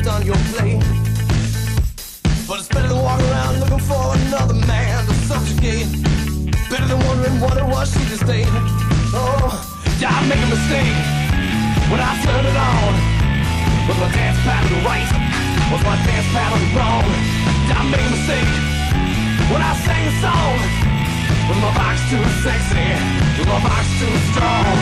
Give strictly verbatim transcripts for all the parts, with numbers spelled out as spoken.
left on your plate. But it's better than walking around looking for another man to subjugate. Better than wondering what it was she just ate. Oh, yeah, I make a mistake when I turn it on. Was my dance pattern right? Was my dance pattern wrong? Did I make a mistake when I sang the song? Was my box too sexy? Was my box too strong?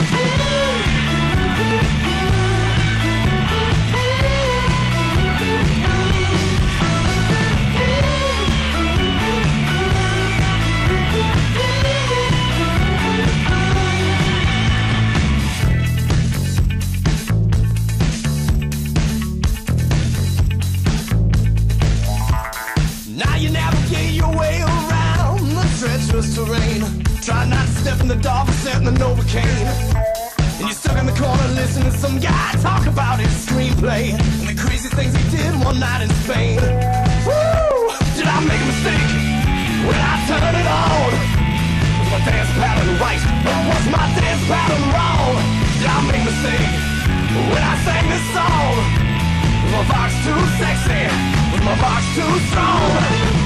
Treacherous terrain. Try not to step in the dark, set in the Novocaine. And you're stuck in the corner listening to some guy talk about his screenplay and the crazy things he did one night in Spain. Woo! Did I make a mistake when I turned it on? Was my dance pattern right? Or was my dance pattern wrong? Did I make a mistake when I sang this song? Was my box too sexy? Was my box too strong?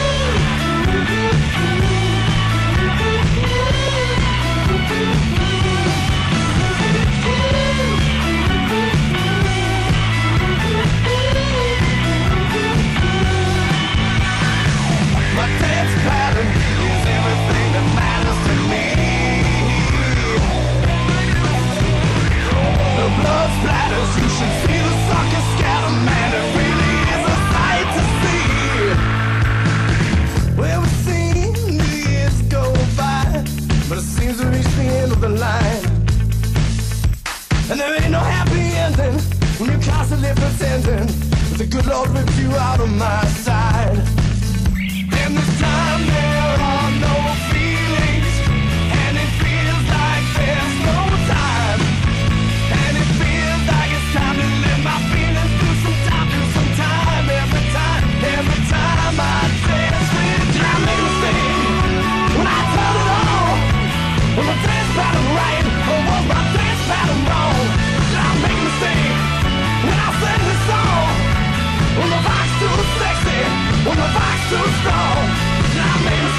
My dance pattern is everything that matters to me. The blood splatters, you should see the sucker scatter, man, it really is a sight to see. Well, we've seen the years go by, but it seems to reach the end of the line. And there ain't no happy ending when you're constantly pretending that the good Lord ripped you out of my side. And this time there are no feelings, and it feels like there's no time. And it feels like it's time to let my feelings do some time, do some time. Every time, every time I dance with you. Did I make a mistake when I turn it on? Was my dance pattern right, or was my dance pattern wrong? Did I make a mistake when I sang this song? Was my voice too sexy? Was my voice too strong? Did I make a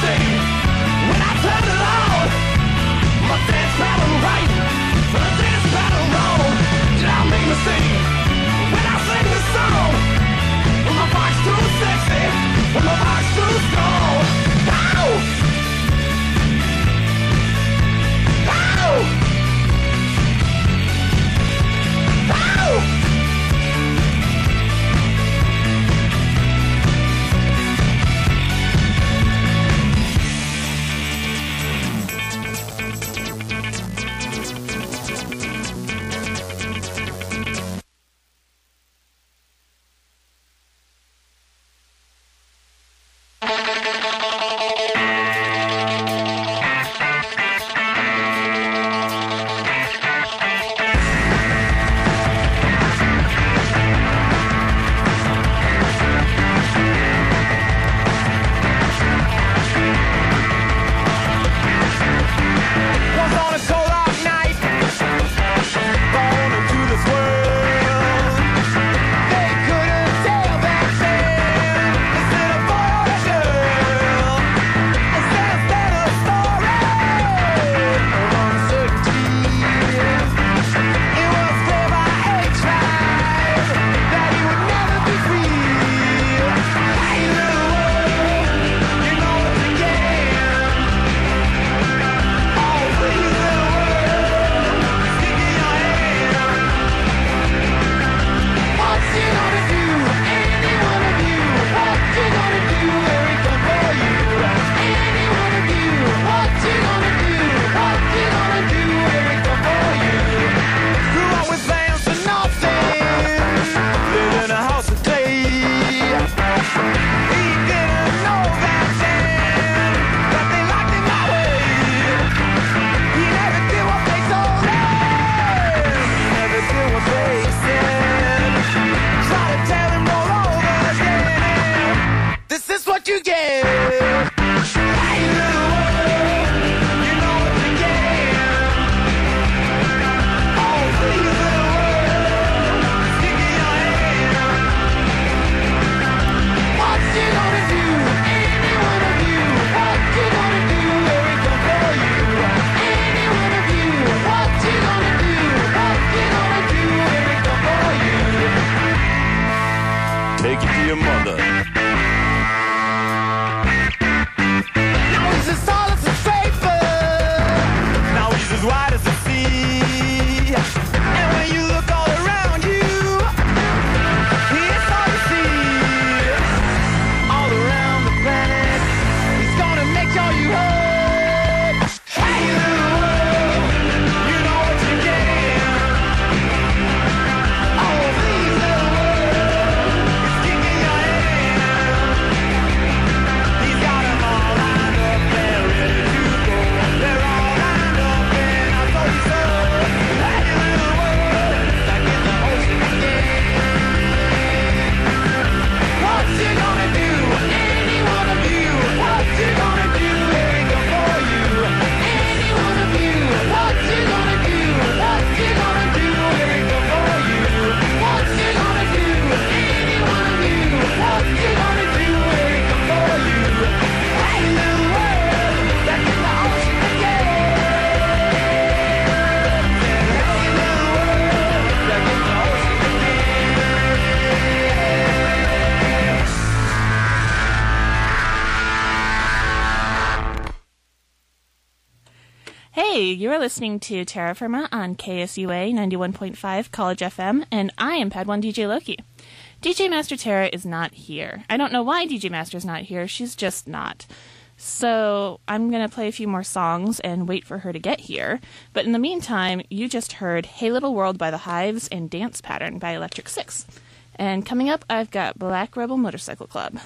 Hey, you are listening to Terra Firma on K S U A ninety-one point five College F M, and I am Pad one D J Loki. D J Master Terra is not here. I don't know why D J Master's not here, she's just not. So I'm going to play a few more songs and wait for her to get here. But in the meantime, you just heard Hey Little World by The Hives and Dance Pattern by Electric Six. And coming up, I've got Black Rebel Motorcycle Club.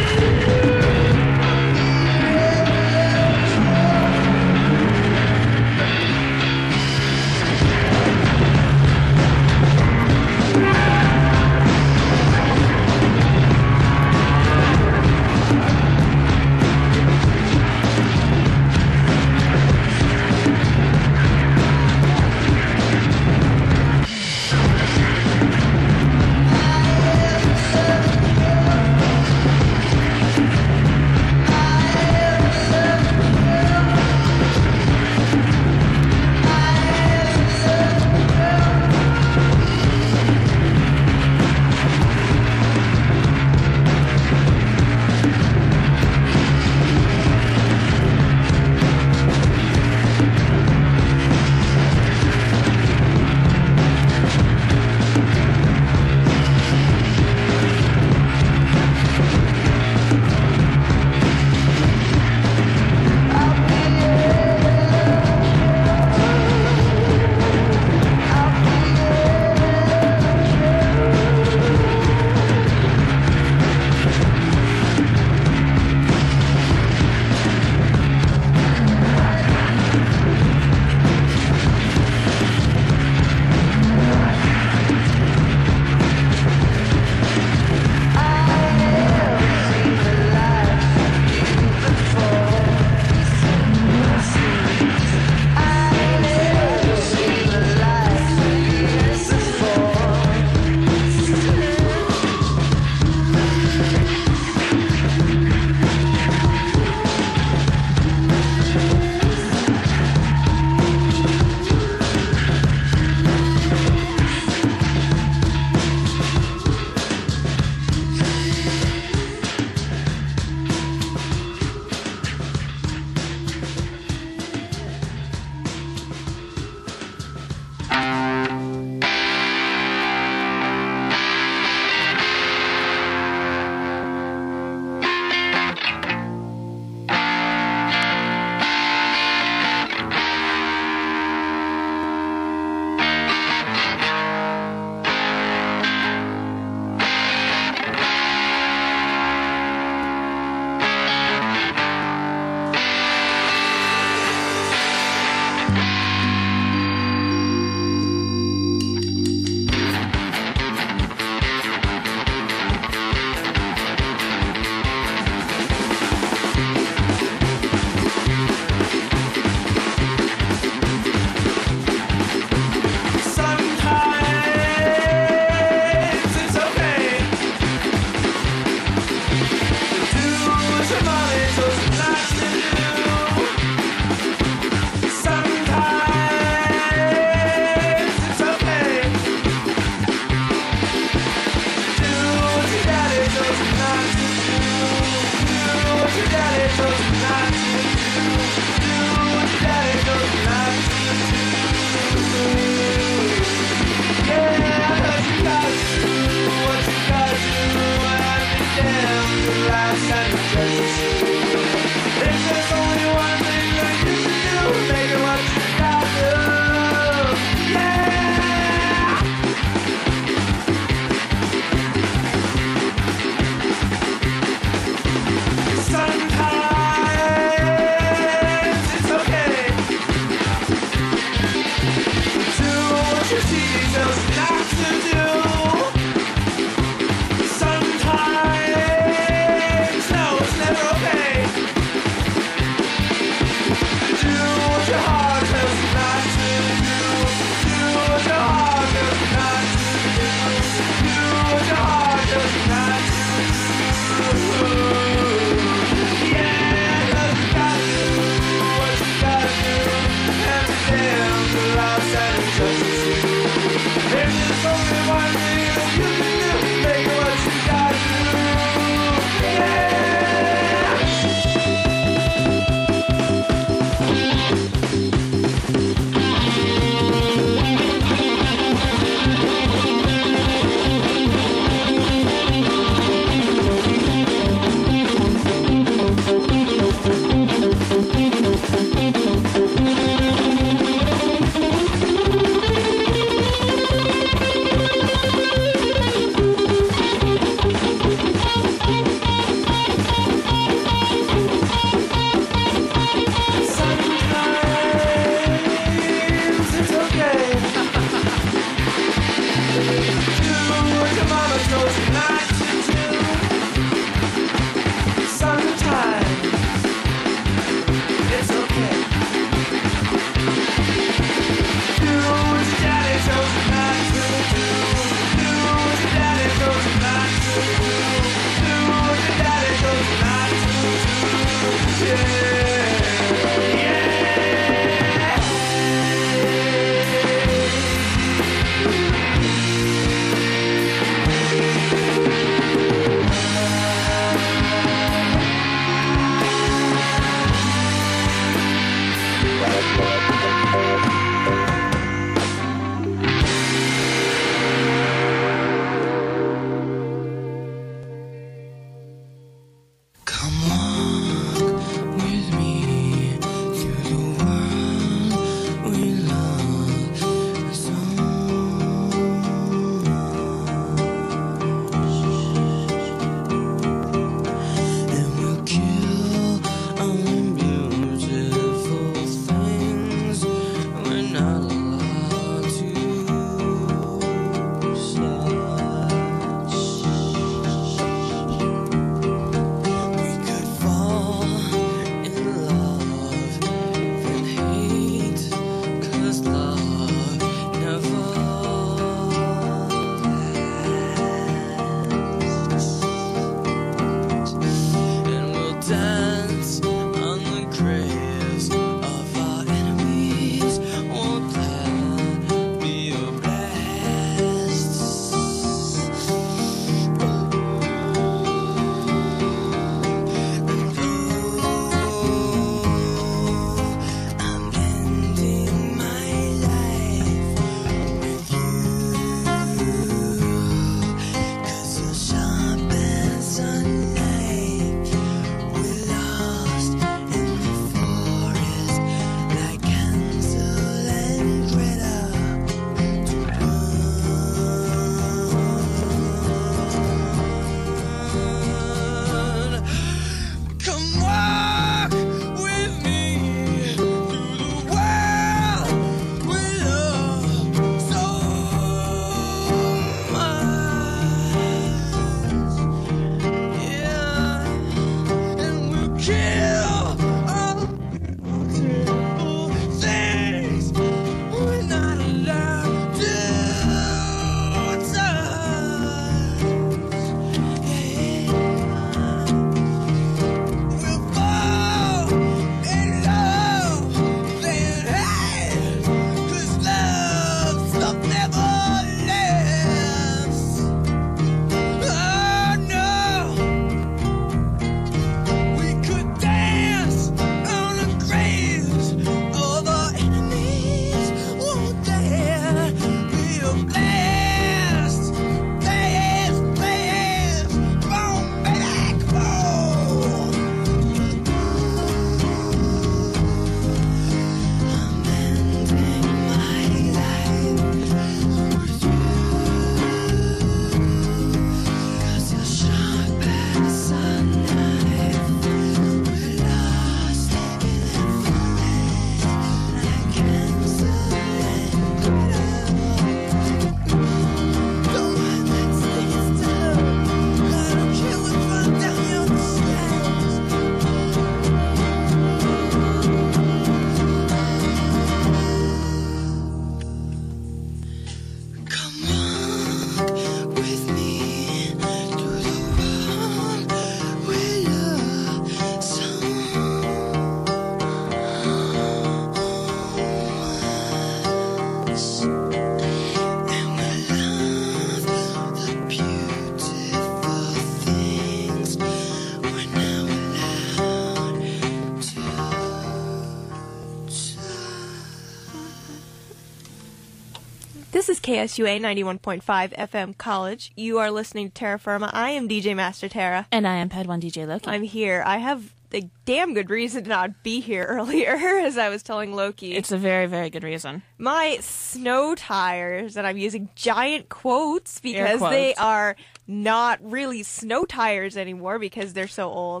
This is K S U A ninety-one point five F M College. You are listening to Terra Firma. I am D J Master Terra. And I am Pad one D J Loki. I'm here. I have a damn good reason to not be here earlier, as I was telling Loki. It's a very, very good reason. My snow tires, and I'm using giant quotes because quotes. they are not really snow tires anymore because they're so old.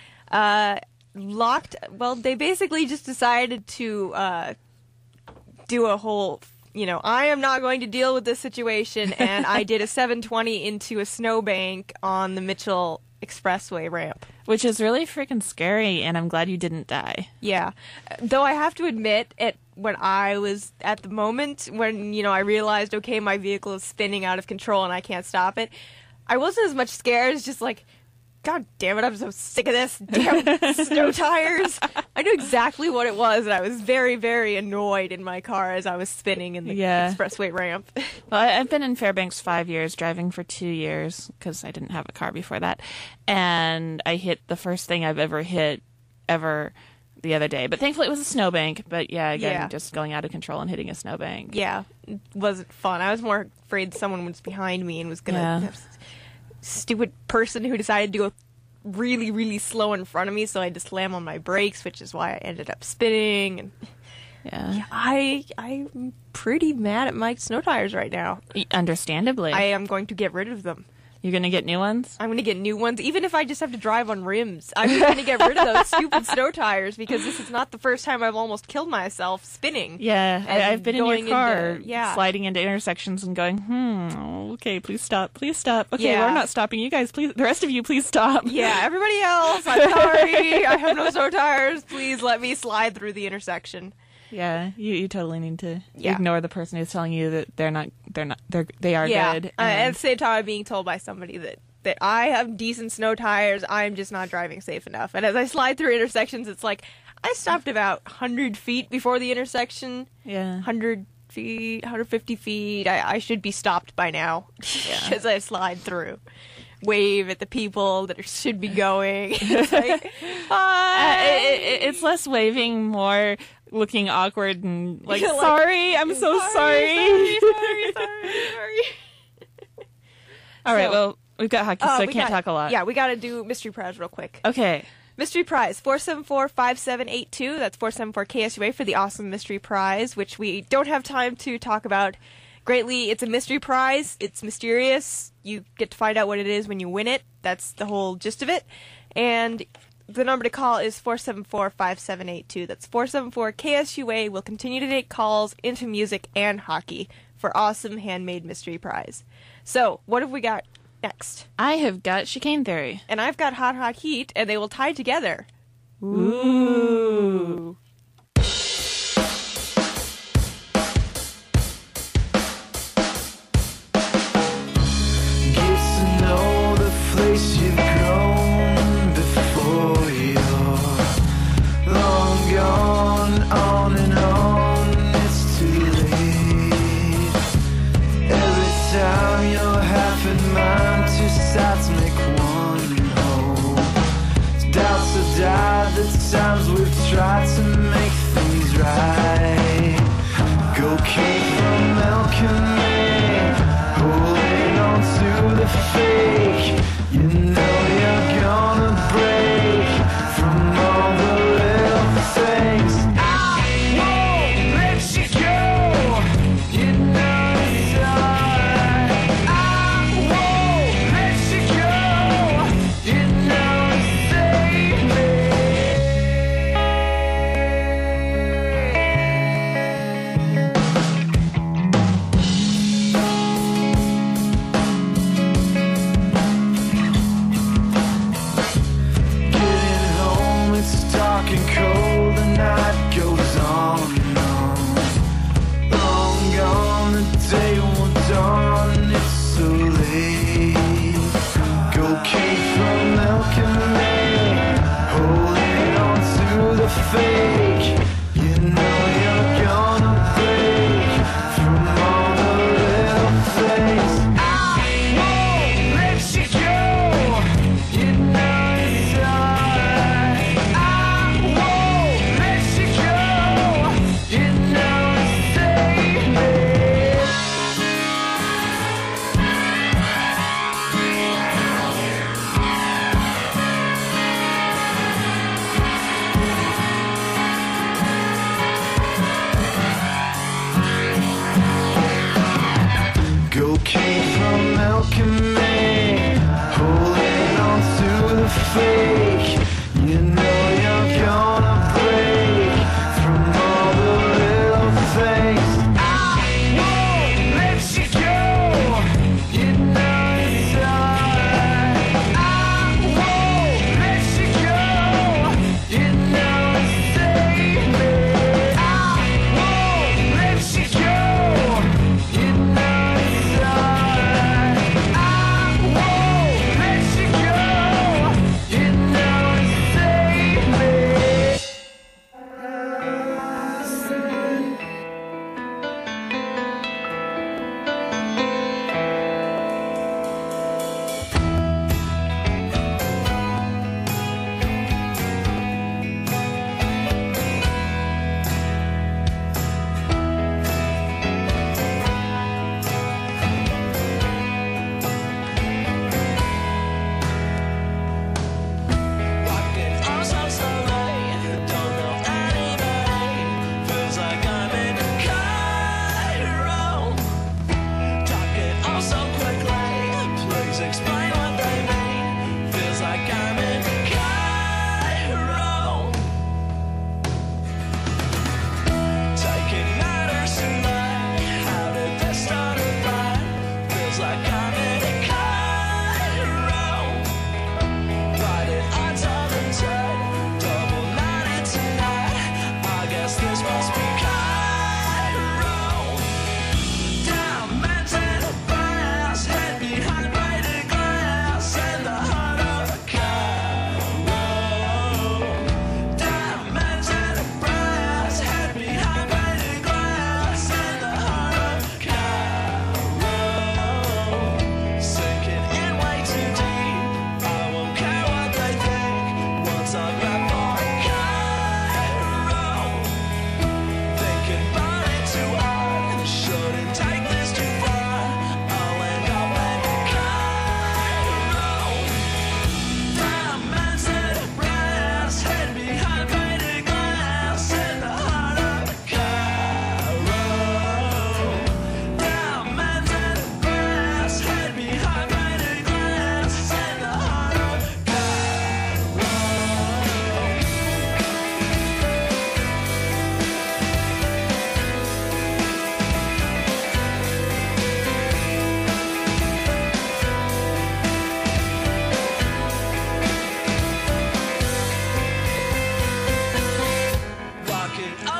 Uh, locked, well, they basically just decided to uh, do a whole... You know, I am not going to deal with this situation, and I did a seven twenty into a snowbank on the Mitchell Expressway ramp. Which is really freaking scary, and I'm glad you didn't die. Yeah. Though I have to admit, it when I was at the moment, when, you know, I realized, okay, my vehicle is spinning out of control and I can't stop it, I wasn't as much scared as just like, God damn it, I'm so sick of this. Damn snow tires. I knew exactly what it was, and I was very, very annoyed in my car as I was spinning in the Yeah. expressway ramp. Well, I- I've been in Fairbanks five years, driving for two years, because I didn't have a car before that. And I hit the first thing I've ever hit, ever, the other day. But thankfully it was a snowbank. But yeah, again, Yeah. just going out of control and hitting a snowbank. Yeah, it wasn't fun. I was more afraid someone was behind me and was gonna Yeah. have s- stupid person who decided to go really, really slow in front of me, so I had to slam on my brakes, which is why I ended up spinning. And Yeah. I I'm pretty mad at my snow tires right now. Understandably. I am going to get rid of them. You're going to get new ones? I'm going to get new ones, even if I just have to drive on rims. I'm going to get rid of those stupid snow tires because this is not the first time I've almost killed myself spinning. Yeah, I, And I've been in going your car, into- yeah. sliding into intersections and going, hmm, okay, please stop, please stop. Okay, Yeah. we're not stopping. You guys, please, the rest of you, please stop. Yeah, everybody else, I'm sorry. I have no snow tires. Please let me slide through the intersection. Yeah, you, you totally need to Yeah. ignore the person who's telling you that they're not, they're not, they're, they are Yeah, good. uh, at and- the same time, I'm being told by somebody that, that I have decent snow tires. I'm just not driving safe enough. And as I slide through intersections, it's like I stopped about one hundred feet before the intersection. yeah. one hundred feet, one hundred fifty feet. I, I should be stopped by now as I slide through. Wave at the people that are, should be going. It's like, Uh, hi. it, it, it's less waving, more looking awkward and like, Like, sorry, I'm so sorry. Sorry, sorry, sorry, sorry. All right, So- well, we've got hockey, Uh, so I we can't got- talk a lot. Yeah, we got to do mystery prize real quick. Okay. Mystery prize four seven four, five seven eight two. That's four seven four K S U A for the awesome mystery prize, which we don't have time to talk about greatly. It's a mystery prize. It's mysterious. You get to find out what it is when you win it. That's the whole gist of it. And the number to call is four seven four, five seven eight two. That's four seven four K S U A. We'll continue to take calls into music and hockey for awesome handmade mystery prize. So, what have we got next? I have got chicane theory. And I've got hot, hot heat, and they will tie together. Ooh. Get to know the place you've grown before you're long gone. On and on, it's too late. Every time you're half in mind, two sides make one whole. Doubts have died, the times we've tried to make things right. Go came from alchemy, holding on to the fake. You know you're gonna break from all the little things. I won't let you go. You know it's alright. I won't let you go. You know it's save me.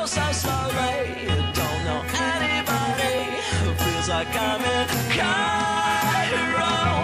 go so slowly. Don't know anybody who feels like I'm in Cairo.